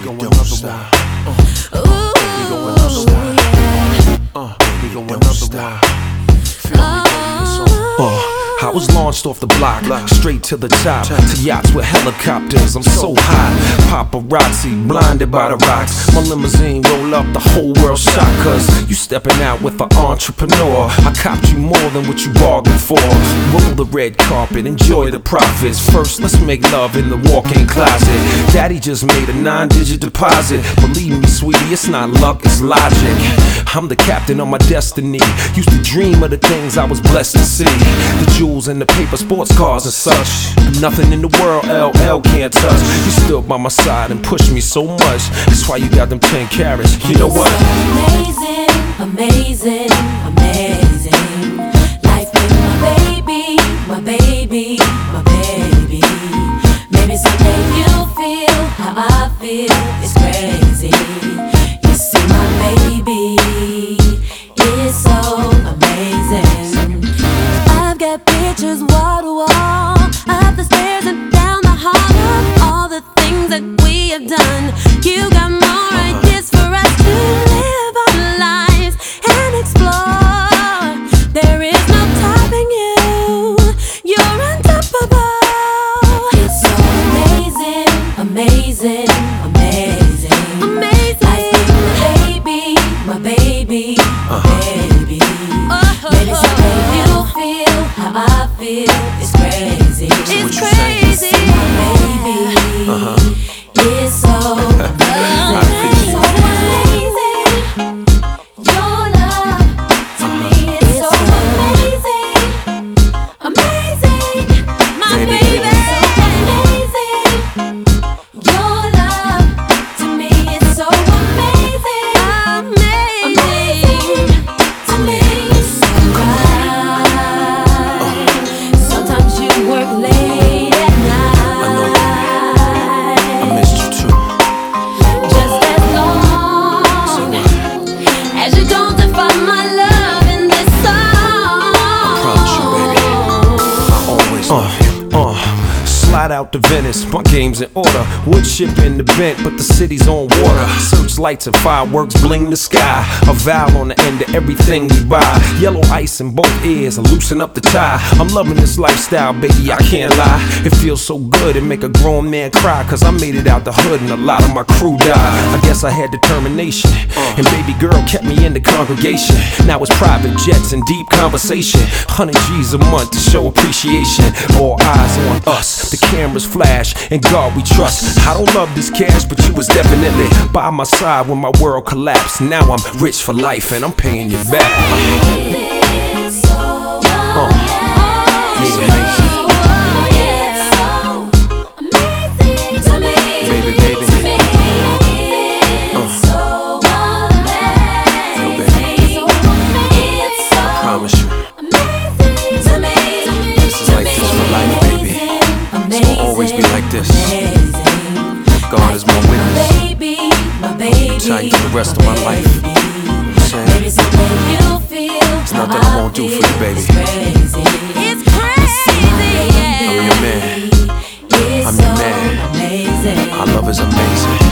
go another one. Baby, go another one. Baby, go another one. Feel me, baby, it's on. I was launched off the block, straight to the top, to yachts with helicopters. I'm so high, paparazzi, blinded by the rocks. My limousine roll up, the whole world shocked, cause you stepping out with an entrepreneur. I copped you more than what you bargained for. Roll the red carpet, enjoy the profits. First, let's make love in the walk-in closet. Daddy just made a 9-digit deposit. Believe me, sweetie, it's not luck, it's logic. I'm the captain of my destiny. Used to dream of the things I was blessed to see. The jewels and the paper, sports cars and such. Nothing in the world LL can't touch. You still by my side and push me so much. That's why you got them 10 carats. You know what? Amazing, amazing, amazing. Life with my baby, my baby, my baby. Maybe someday you'll feel how I feel. It's crazy. You see my baby, it's so amazing. I've got pictures wall to wall, up the stairs and down the hall, of all the things that we have done. You got more ideas for us to live our lives and explore. There is no topping you, you're unstoppable. It's so amazing, amazing, amazing, amazing. Life with my baby, my baby, maybe someday you'll feel how I feel. It's crazy. It's crazy. My baby, it's so amazing. So amazing. Your love to me is so amazing. Amazing. My baby, so amazing. Your love to me is so amazing. Amazing. To me. Sometimes you work late at night. I know, baby. I missed you too. Just as long as you don't define my love in this song. I promise you, baby, I always love you. Slide out to Venice, my game's in order. Wood ship in the vent, but the city's on water. Searchlights and fireworks bling the sky. A vowel on the end of everything we buy. Yellow ice in both ears, and loosen up the tie. I'm loving this lifestyle, baby, I can't lie. It feels so good, it make a grown man cry. Cause I made it out the hood and a lot of my crew died. I guess I had determination, and baby girl kept me in the congregation. Now it's private jets and deep conversation. 100 G's a month to show appreciation. All eyes on us, the cameras flash, and God we trust. I don't love this cash, but you was definitely by my side when my world collapsed. Now I'm rich for life and I'm paying you back. He's amazing. Baby, baby. I promise you, this is like this for life, baby. It's gonna always be like this. God is my witness. I'll tell you for the rest of my life. I'm saying, there's nothing I won't do for you, baby. It's crazy. I'm your man. I'm your man. Our love is amazing.